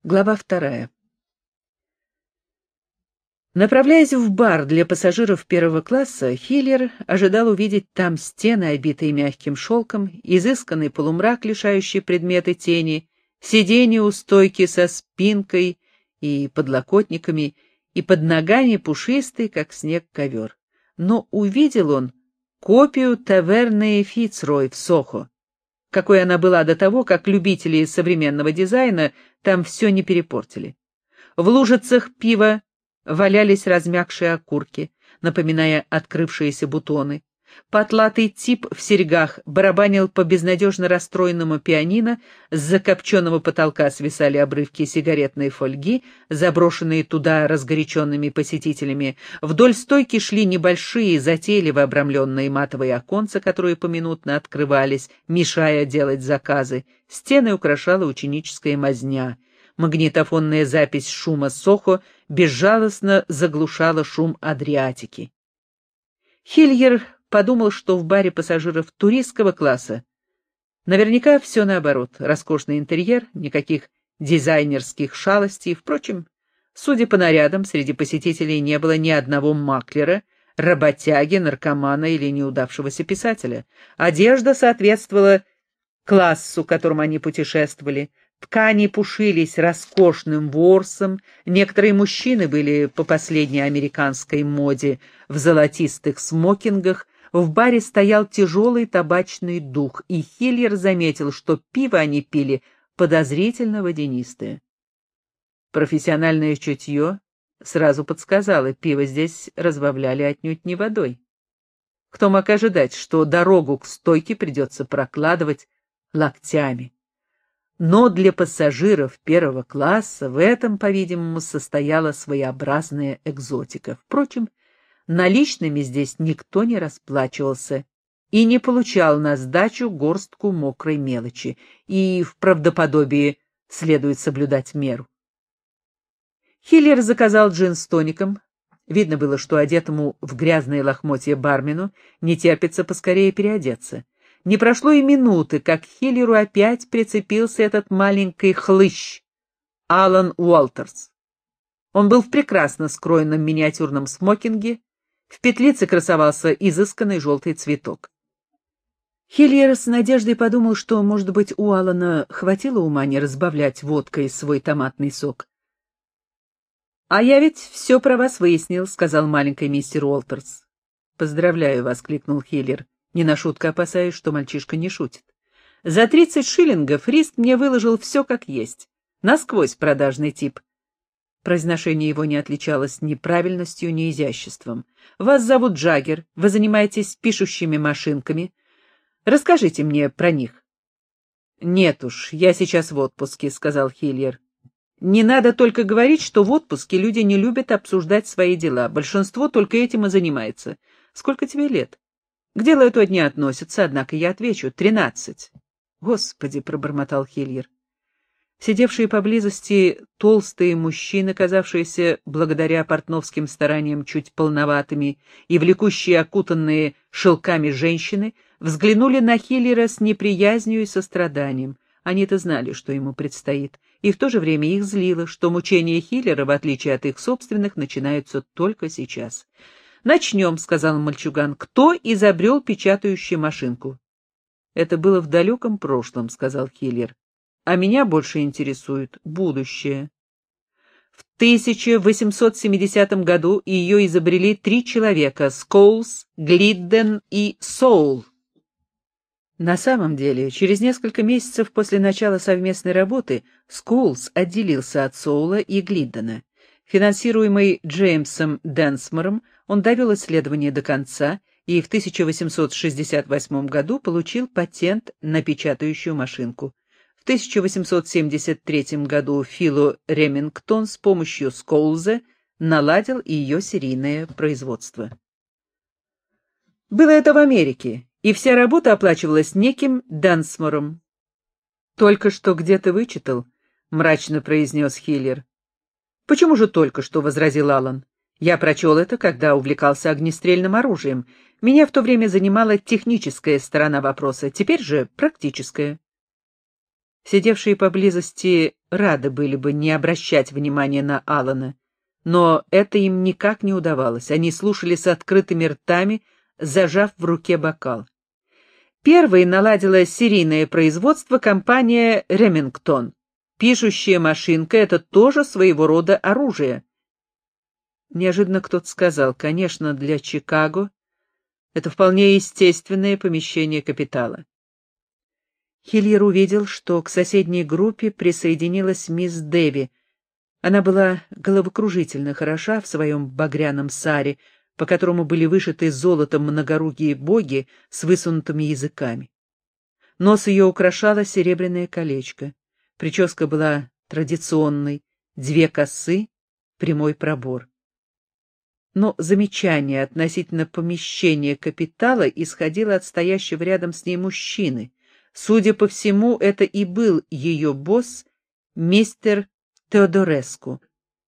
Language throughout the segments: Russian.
Глава 2. Направляясь в бар для пассажиров первого класса, Хиллер ожидал увидеть там стены, обитые мягким шелком, изысканный полумрак, лишающий предметы тени, сиденье у стойки со спинкой и подлокотниками, и под ногами пушистый, как снег, ковер. Но увидел он копию таверны Фицрой в Сохо, какой она была до того, как любители современного дизайна там все не перепортили. В лужицах пива валялись размякшие окурки, напоминая открывшиеся бутоны. Потлатый тип в серьгах барабанил по безнадежно расстроенному пианино, с закопченного потолка свисали обрывки сигаретной фольги, заброшенные туда разгоряченными посетителями. Вдоль стойки шли небольшие, затейливо обрамленные матовые оконца, которые поминутно открывались, мешая делать заказы. Стены украшала ученическая мазня. Магнитофонная запись шума Сохо безжалостно заглушала шум Адриатики. Хиллер подумал, что в баре пассажиров туристского класса наверняка все наоборот. Роскошный интерьер, никаких дизайнерских шалостей. Впрочем, судя по нарядам, среди посетителей не было ни одного маклера, работяги, наркомана или неудавшегося писателя. Одежда соответствовала классу, к которому они путешествовали. Ткани пушились роскошным ворсом, некоторые мужчины были по последней американской моде в золотистых смокингах, в баре стоял тяжелый табачный дух, и Хиллер заметил, что пиво они пили подозрительно водянистое. Профессиональное чутье сразу подсказало, пиво здесь разбавляли отнюдь не водой. Кто мог ожидать, что дорогу к стойке придется прокладывать локтями? Но для пассажиров первого класса в этом, по-видимому, состояла своеобразная экзотика. Впрочем, наличными здесь никто не расплачивался и не получал на сдачу горстку мокрой мелочи, и в правдоподобии следует соблюдать меру. Хиллер заказал джин с тоником. Видно было, что одетому в грязные лохмотья бармену не терпится поскорее переодеться. Не прошло и минуты, как Хиллеру опять прицепился этот маленький хлыщ, Алан Уолтерс. Он был в прекрасно скроенном миниатюрном смокинге, в петлице красовался изысканный желтый цветок. Хиллер с надеждой подумал, что, может быть, у Алана хватило ума не разбавлять водкой свой томатный сок. «А я ведь все про вас выяснил», — сказал маленький мистер Уолтерс. «Поздравляю», — воскликнул Хиллер, не на шутку опасаясь, что мальчишка не шутит. «За 30 шиллингов Риск мне выложил все как есть. Насквозь продажный тип». Произношение его не отличалось ни правильностью, ни изяществом. «Вас зовут Джаггер, вы занимаетесь пишущими машинками. Расскажите мне про них». «Нет уж, я сейчас в отпуске», — сказал Хиллер. «Не надо только говорить, что в отпуске люди не любят обсуждать свои дела. Большинство только этим и занимается. Сколько тебе лет?» «К делу этого не относится, однако я отвечу. 13. «Господи», — пробормотал Хиллер. Сидевшие поблизости толстые мужчины, казавшиеся благодаря портновским стараниям чуть полноватыми, и влекущие окутанные шелками женщины, взглянули на Хиллера с неприязнью и состраданием. Они-то знали, что ему предстоит, и в то же время их злило, что мучения Хиллера, в отличие от их собственных, начинаются только сейчас. «Начнем», — сказал мальчуган. «Кто изобрел печатающую машинку?» «Это было в далеком прошлом», — сказал Хиллер. «А меня больше интересует будущее». В 1870 году ее изобрели 3 человека — Скоулс, Глидден и Соул. На самом деле, через несколько месяцев после начала совместной работы Скоулс отделился от Соула и Глиддена. Финансируемый Джеймсом Денсмором, он довел исследование до конца и в 1868 году получил патент на печатающую машинку. В 1873 году Филу Ремингтон с помощью Скоулза наладил ее серийное производство. Было это в Америке, и вся работа оплачивалась неким Денсмором. «Только что где-то вычитал», — мрачно произнес Хиллер. «Почему же только что?» — возразил Аллан. «Я прочел это, когда увлекался огнестрельным оружием. Меня в то время занимала техническая сторона вопроса, теперь же практическая». Сидевшие поблизости рады были бы не обращать внимания на Алана, но это им никак не удавалось. Они слушали с открытыми ртами, зажав в руке бокал. Первой наладила серийное производство компания «Ремингтон». Пишущая машинка — это тоже своего рода оружие. Неожиданно кто-то сказал: конечно, для Чикаго это вполне естественное помещение капитала. Хильер увидел, что к соседней группе присоединилась мисс Дэви. Она была головокружительно хороша в своем багряном саре, по которому были вышиты золотом многорукие боги с высунутыми языками. Нос ее украшало серебряное колечко. Прическа была традиционной, 2 косы, прямой пробор. Но замечание относительно помещения капитала исходило от стоящего рядом с ней мужчины. Судя по всему, это и был ее босс, мистер Теодореску.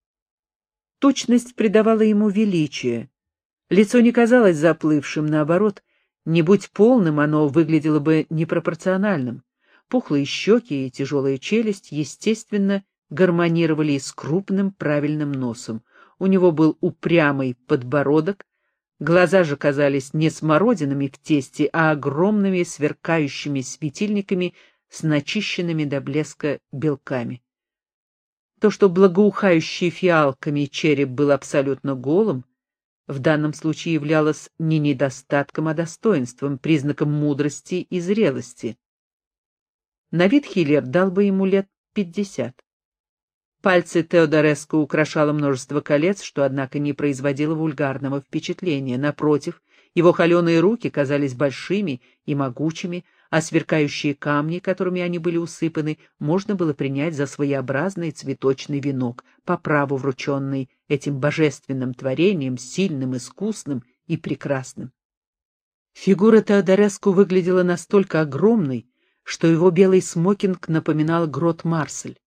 Тучность придавала ему величие. Лицо не казалось заплывшим, наоборот, не будь полным, оно выглядело бы непропорциональным. Пухлые щеки и тяжелая челюсть, естественно, гармонировали с крупным правильным носом. У него был упрямый подбородок, глаза же казались не смородинами в тесте, а огромными сверкающими светильниками с начищенными до блеска белками. То, что благоухающий фиалками череп был абсолютно голым, в данном случае являлось не недостатком, а достоинством, признаком мудрости и зрелости. На вид Хильер дал бы ему лет 50. Пальцы Теодореску украшало множество колец, что, однако, не производило вульгарного впечатления. Напротив, его холеные руки казались большими и могучими, а сверкающие камни, которыми они были усыпаны, можно было принять за своеобразный цветочный венок, по праву врученный этим божественным творением, сильным, искусным и прекрасным. Фигура Теодореску выглядела настолько огромной, что его белый смокинг напоминал грот Марсель.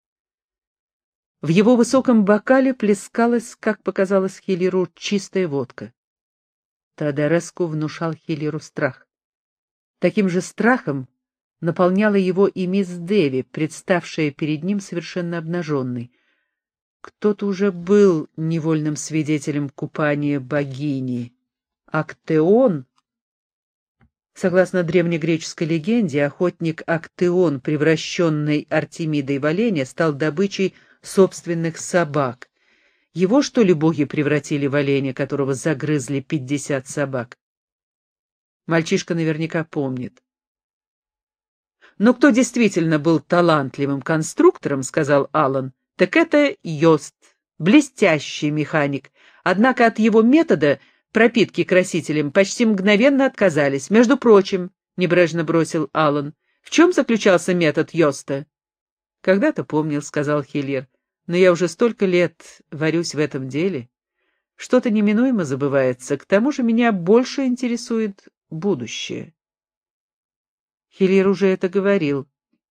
В его высоком бокале плескалась, как показалось Хиллеру, чистая водка. Теодореску внушал Хиллеру страх. Таким же страхом наполняла его и мисс Дэви, представшая перед ним совершенно обнаженной. Кто-то уже был невольным свидетелем купания богини. Актеон, согласно древнегреческой легенде, охотник Актеон, превращенный Артемидой в оленя, стал добычей собственных собак. Его, что ли, боги превратили в оленя, которого загрызли 50 собак? Мальчишка наверняка помнит. Но кто действительно был талантливым конструктором, сказал Аллан, так это Йост, блестящий механик. Однако от его метода пропитки красителем почти мгновенно отказались. Между прочим, небрежно бросил Аллан, в чем заключался метод Йоста? Когда-то помнил, сказал Хильер, но я уже столько лет варюсь в этом деле. Что-то неминуемо забывается, к тому же меня больше интересует будущее. Хильер уже это говорил.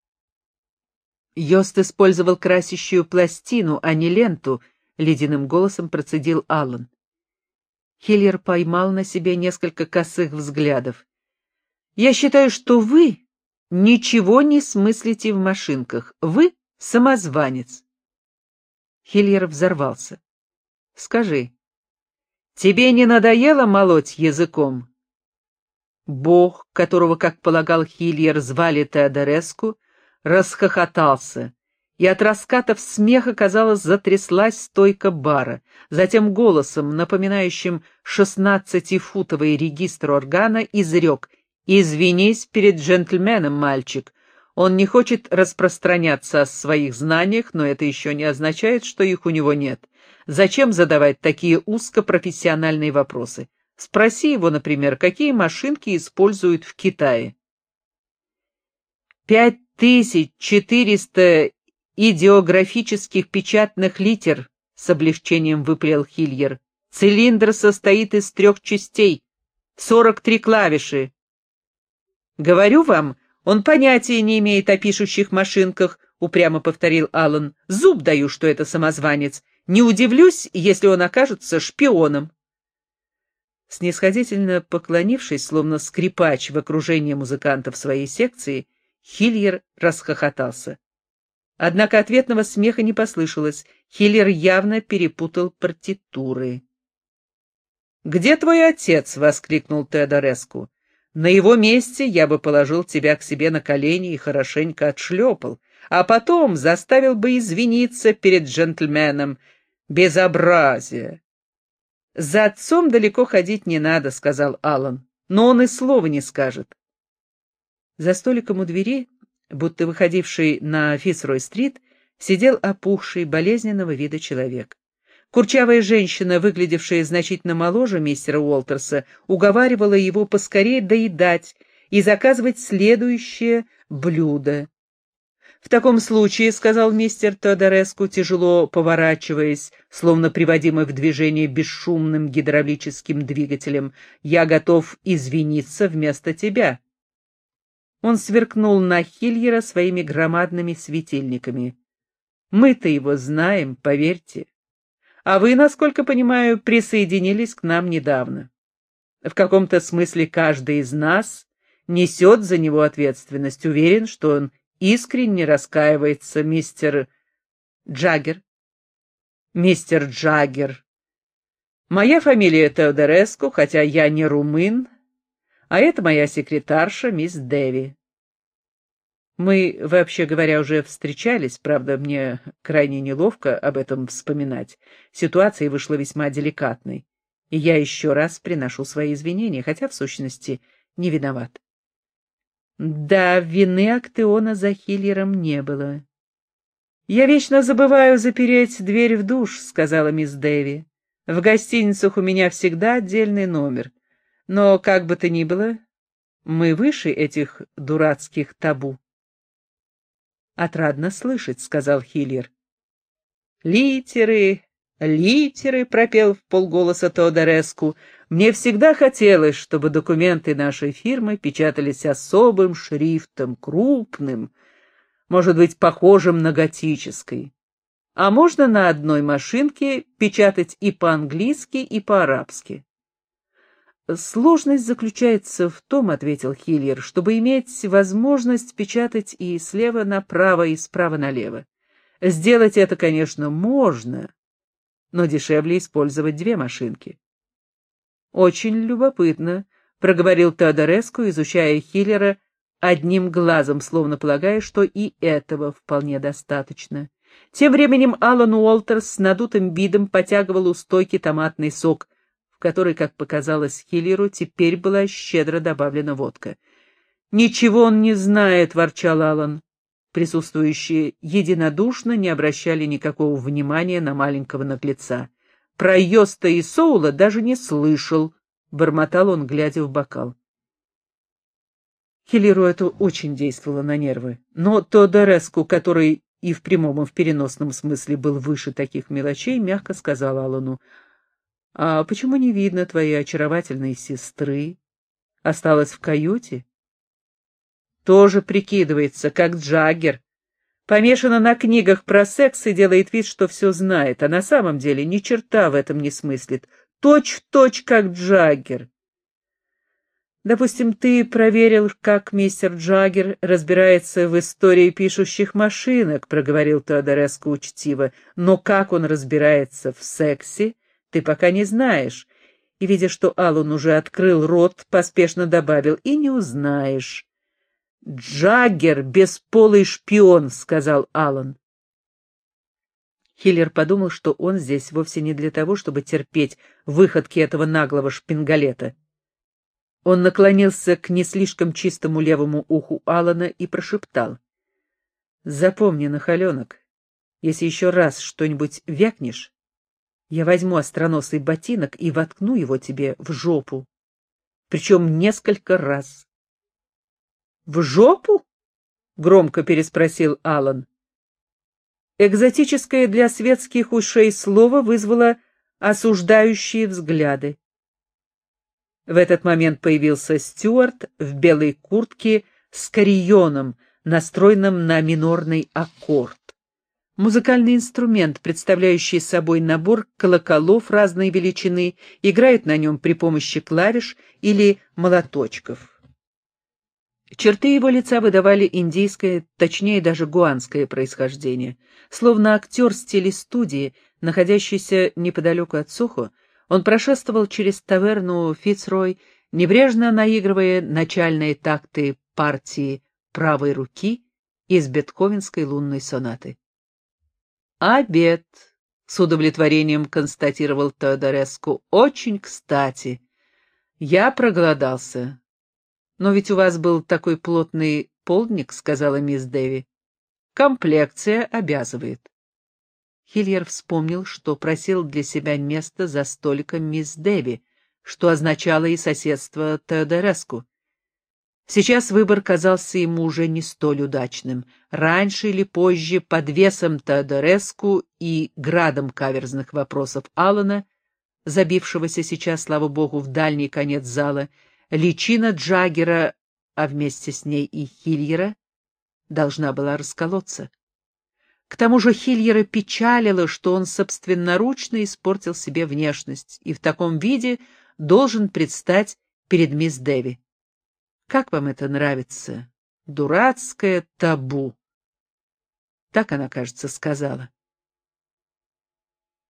Йост использовал красящую пластину, а не ленту, ледяным голосом процедил Аллан. Хильер поймал на себе несколько косых взглядов. Я считаю, что вы ничего не смыслите в машинках. Вы самозванец. Хильер взорвался. Скажи, тебе не надоело молоть языком? Бог, которого, как полагал Хильер, звали Теодореску, расхохотался, и от раскатов смеха, казалось, затряслась стойка бара. Затем голосом, напоминающим 16-футовый регистр органа, изрек: «Извинись перед джентльменом, мальчик. Он не хочет распространяться о своих знаниях, но это еще не означает, что их у него нет. Зачем задавать такие узкопрофессиональные вопросы? Спроси его, например, какие машинки используют в Китае». 5400 идеографических печатных литер, с облегчением выпалил Хильер. Цилиндр состоит из 3 частей, 43 клавиши. Говорю вам, он понятия не имеет о пишущих машинках, упрямо повторил Аллан. Зуб даю, что это самозванец. Не удивлюсь, если он окажется шпионом. Снисходительно поклонившись, словно скрипач в окружении музыкантов своей секции, Хильер расхохотался. Однако ответного смеха не послышалось. Хиллер явно перепутал партитуры. «Где твой отец?» — воскликнул Теодореску. «На его месте я бы положил тебя к себе на колени и хорошенько отшлепал, а потом заставил бы извиниться перед джентльменом. Безобразие!» «За отцом далеко ходить не надо», — сказал Аллан, — «но он и слова не скажет». За столиком у двери, будто выходивший на Фицрой-стрит, сидел опухший, болезненного вида человек. Курчавая женщина, выглядевшая значительно моложе мистера Уолтерса, уговаривала его поскорее доедать и заказывать следующее блюдо. «В таком случае, — сказал мистер Теодореску, тяжело поворачиваясь, словно приводимый в движение бесшумным гидравлическим двигателем, — я готов извиниться вместо тебя». Он сверкнул на Хиллера своими громадными светильниками. «Мы-то его знаем, поверьте. А вы, насколько понимаю, присоединились к нам недавно. В каком-то смысле каждый из нас несет за него ответственность. Уверен, что он искренне раскаивается, мистер Джаггер. Мистер Джаггер. Моя фамилия Теодореску, хотя я не румын, а это моя секретарша, мисс Дэви. Мы, вообще говоря, уже встречались, правда, мне крайне неловко об этом вспоминать. Ситуация вышла весьма деликатной, и я еще раз приношу свои извинения, хотя, в сущности, не виноват. Да, вины Актеона за Хиллером не было. «Я вечно забываю запереть дверь в душ», — сказала мисс Дэви. «В гостиницах у меня всегда отдельный номер. Но, как бы то ни было, мы выше этих дурацких табу». «Отрадно слышать», — сказал Хиллер. «Литеры, литеры», — пропел вполголоса Теодореску. «Мне всегда хотелось, чтобы документы нашей фирмы печатались особым шрифтом, крупным, может быть, похожим на готический. А можно на одной машинке печатать и по-английски, и по-арабски». «Сложность заключается в том, — ответил Хиллер, — чтобы иметь возможность печатать и слева направо, и справа налево. Сделать это, конечно, можно, но дешевле использовать две машинки». «Очень любопытно», — проговорил Теодореску, изучая Хиллера одним глазом, словно полагая, что и этого вполне достаточно. Тем временем Аллан Уолтерс с надутым видом потягивал у стойки томатный сок, в который, как показалось Хиллеру, теперь была щедро добавлена водка. «Ничего он не знает», — ворчал Аллан. Присутствующие единодушно не обращали никакого внимания на маленького наглеца. «Про Йоста и Соула даже не слышал», — бормотал он, глядя в бокал. Хиллеру это очень действовало на нервы, но Теодореску, который и в прямом, и в переносном смысле был выше таких мелочей, мягко сказал Аллану: «А почему не видно твоей очаровательной сестры? Осталась в каюте?» «Тоже прикидывается, как Джаггер. Помешана на книгах про секс и делает вид, что все знает, а на самом деле ни черта в этом не смыслит. Точь-в-точь, как Джаггер». «Допустим, ты проверил, как мистер Джаггер разбирается в истории пишущих машинок», — проговорил Теодореску учтиво, «но как он разбирается в сексе, ты пока не знаешь». И, видя, что Аллан уже открыл рот, поспешно добавил: «И не узнаешь». «Джаггер — бесполый шпион», — сказал Аллан. Хиллер подумал, что он здесь вовсе не для того, чтобы терпеть выходки этого наглого шпингалета. Он наклонился к не слишком чистому левому уху Аллана и прошептал: «Запомни, нахаленок, если еще раз что-нибудь вякнешь, я возьму остроносый ботинок и воткну его тебе в жопу, причем несколько раз». «В жопу?» — громко переспросил Аллан. Экзотическое для светских ушей слово вызвало осуждающие взгляды. В этот момент появился Стюарт в белой куртке с карионом, настроенным на минорный аккорд. Музыкальный инструмент, представляющий собой набор колоколов разной величины, играют на нем при помощи клавиш или молоточков. Черты его лица выдавали индийское, точнее даже гуанское происхождение. Словно актер с телестудии, находящийся неподалеку от Сохо, он прошествовал через таверну Фицрой, небрежно наигрывая начальные такты партии правой руки из бетховенской лунной сонаты. «Обед», — с удовлетворением констатировал Теодореску, — «очень кстати. Я проголодался». «Но ведь у вас был такой плотный полдник», — сказала мисс Дэви. «Комплекция обязывает». Хильер вспомнил, что просил для себя место за столиком мисс Дэви, что означало и соседство Теодореску. Сейчас выбор казался ему уже не столь удачным. Раньше или позже, под весом Теодореску и градом каверзных вопросов Аллана, забившегося сейчас, слава богу, в дальний конец зала, личина Джаггера, а вместе с ней и Хильера, должна была расколоться. К тому же Хильера печалило, что он собственноручно испортил себе внешность и в таком виде должен предстать перед мисс Дэви. «Как вам это нравится? Дурацкое табу!» Так она, кажется, сказала.